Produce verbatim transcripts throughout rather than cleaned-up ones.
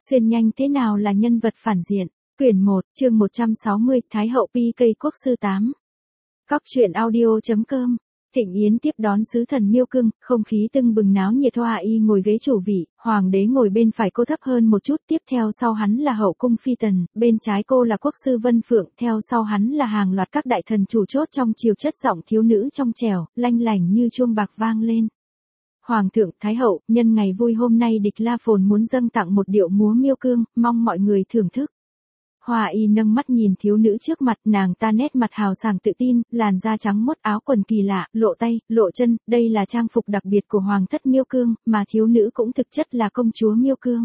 Xuyên nhanh thế nào là nhân vật phản diện? Quyển một, chương một trăm sáu mươi, Thái hậu pê ca quốc sư tám. Cóc truyện audio chấm com. Thịnh yến tiếp đón sứ thần Miêu Cương, không khí tưng bừng náo nhiệt. Hoa y ngồi ghế chủ vị, hoàng đế ngồi bên phải cô thấp hơn một chút, tiếp theo sau hắn là hậu cung phi tần, bên trái cô là quốc sư Vân Phượng, theo sau hắn là hàng loạt các đại thần chủ chốt trong triều. Chất giọng thiếu nữ trong trẻo, lanh lảnh như chuông bạc vang lên. Hoàng thượng, Thái hậu, nhân ngày vui hôm nay Địch La Phồn muốn dâng tặng một điệu múa Miêu Cương, mong mọi người thưởng thức. Hoa y nâng mắt nhìn thiếu nữ trước mặt, nàng ta nét mặt hào sảng tự tin, làn da trắng mốt, áo quần kỳ lạ, lộ tay, lộ chân, đây là trang phục đặc biệt của hoàng thất Miêu Cương, mà thiếu nữ cũng thực chất là công chúa Miêu Cương.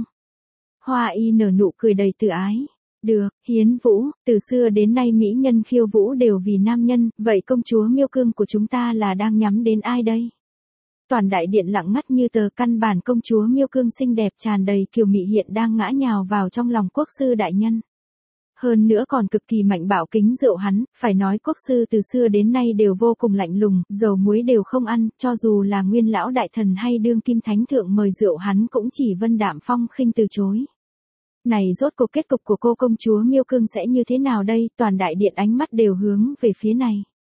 Hoa y nở nụ cười đầy tự ái. Được, hiến vũ, từ xưa đến nay mỹ nhân khiêu vũ đều vì nam nhân, vậy công chúa Miêu Cương của chúng ta là đang nhắm đến ai đây? Toàn đại điện lặng ngắt như tờ, căn bản công chúa Miêu Cương xinh đẹp tràn đầy kiều mị hiện đang ngã nhào vào trong lòng quốc sư đại nhân. Hơn nữa còn cực kỳ mạnh bạo kính rượu hắn, phải nói quốc sư từ xưa đến nay đều vô cùng lạnh lùng, dầu muối đều không ăn, cho dù là nguyên lão đại thần hay đương kim thánh thượng mời rượu hắn cũng chỉ vân đạm phong khinh từ chối. Này rốt cuộc kết cục của cô công chúa Miêu Cương sẽ như thế nào đây? Toàn đại điện ánh mắt đều hướng về phía này.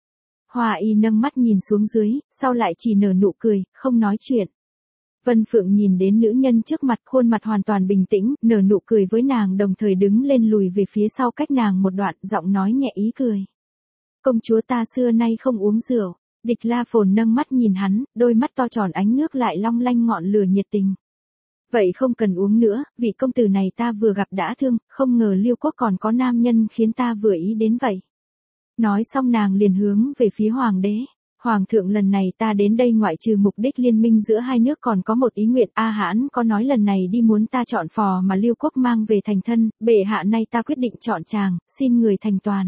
Hoa y nâng mắt nhìn xuống dưới, sau lại chỉ nở nụ cười, không nói chuyện. Vân Phượng nhìn đến nữ nhân trước mặt, khuôn mặt hoàn toàn bình tĩnh, nở nụ cười với nàng, đồng thời đứng lên lùi về phía sau cách nàng một đoạn, giọng nói nhẹ ý cười. Công chúa ta xưa nay không uống rượu. Địch La Phồn nâng mắt nhìn hắn, đôi mắt to tròn ánh nước lại long lanh ngọn lửa nhiệt tình. Vậy không cần uống nữa, vị công tử này ta vừa gặp đã thương, không ngờ Liêu quốc còn có nam nhân khiến ta vừa ý đến vậy. Nói xong nàng liền hướng về phía hoàng đế. Hoàng thượng, lần này ta đến đây ngoại trừ mục đích liên minh giữa hai nước còn có một ý nguyện. A Hãn có nói lần này đi muốn ta chọn phò mà Liêu quốc mang về thành thân, bệ hạ nay ta quyết định chọn chàng, xin người thành toàn.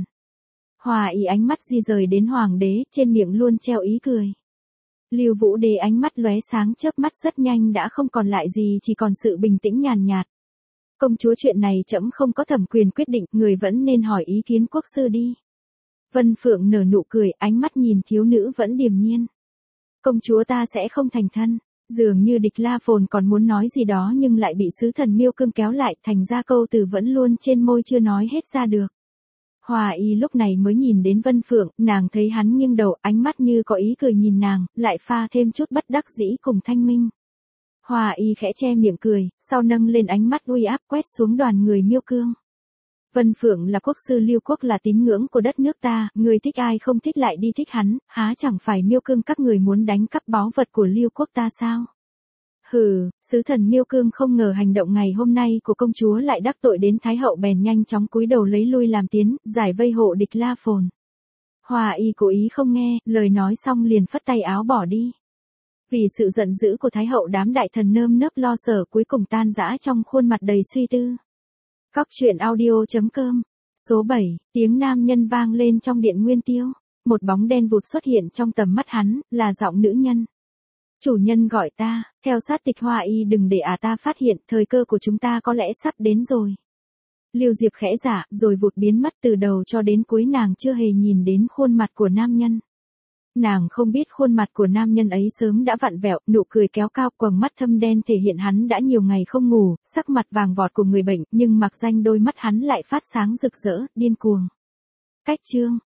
Hoa y ánh mắt di rời đến hoàng đế, trên miệng luôn treo ý cười. Lưu Vũ Đế ánh mắt lóe sáng, chớp mắt rất nhanh đã không còn lại gì, chỉ còn sự bình tĩnh nhàn nhạt. Công chúa, chuyện này trẫm không có thẩm quyền quyết định, người vẫn nên hỏi ý kiến quốc sư đi. Vân Phượng nở nụ cười, ánh mắt nhìn thiếu nữ vẫn điềm nhiên. Công chúa ta sẽ không thành thân. Dường như Địch La Phồn còn muốn nói gì đó nhưng lại bị sứ thần Miêu Cương kéo lại, thành ra câu từ vẫn luôn trên môi chưa nói hết ra được. Hoa y lúc này mới nhìn đến Vân Phượng, nàng thấy hắn nghiêng đầu, ánh mắt như có ý cười nhìn nàng, lại pha thêm chút bất đắc dĩ cùng thanh minh. Hoa y khẽ che miệng cười, sau nâng lên ánh mắt uy áp quét xuống đoàn người Miêu Cương. Vân Phượng là quốc sư Liêu quốc, là tín ngưỡng của đất nước ta, người thích ai không thích lại đi thích hắn, há chẳng phải Miêu Cương các người muốn đánh cắp báu vật của Liêu quốc ta sao? Hừ, sứ thần Miêu Cương không ngờ hành động ngày hôm nay của công chúa lại đắc tội đến Thái hậu, bèn nhanh chóng cúi đầu lấy lui làm tiến, giải vây hộ Địch La Phồn. Hoa y cố ý không nghe, lời nói xong liền phất tay áo bỏ đi. Vì sự giận dữ của Thái hậu, đám đại thần nơm nớp lo sợ cuối cùng tan rã trong khuôn mặt đầy suy tư. Cóc truyện audio chấm com. Số bảy, tiếng nam nhân vang lên trong điện Nguyên Tiêu. Một bóng đen vụt xuất hiện trong tầm mắt hắn, là giọng nữ nhân. Chủ nhân gọi ta, theo sát tịch. Hoa y, đừng để à ta phát hiện, thời cơ của chúng ta có lẽ sắp đến rồi. Lưu Diệp khẽ giả, rồi vụt biến mất, từ đầu cho đến cuối nàng chưa hề nhìn đến khuôn mặt của nam nhân. Nàng không biết khuôn mặt của nam nhân ấy sớm đã vặn vẹo, nụ cười kéo cao, quầng mắt thâm đen thể hiện hắn đã nhiều ngày không ngủ, sắc mặt vàng vọt của người bệnh, nhưng mặc danh đôi mắt hắn lại phát sáng rực rỡ, điên cuồng. Cách chương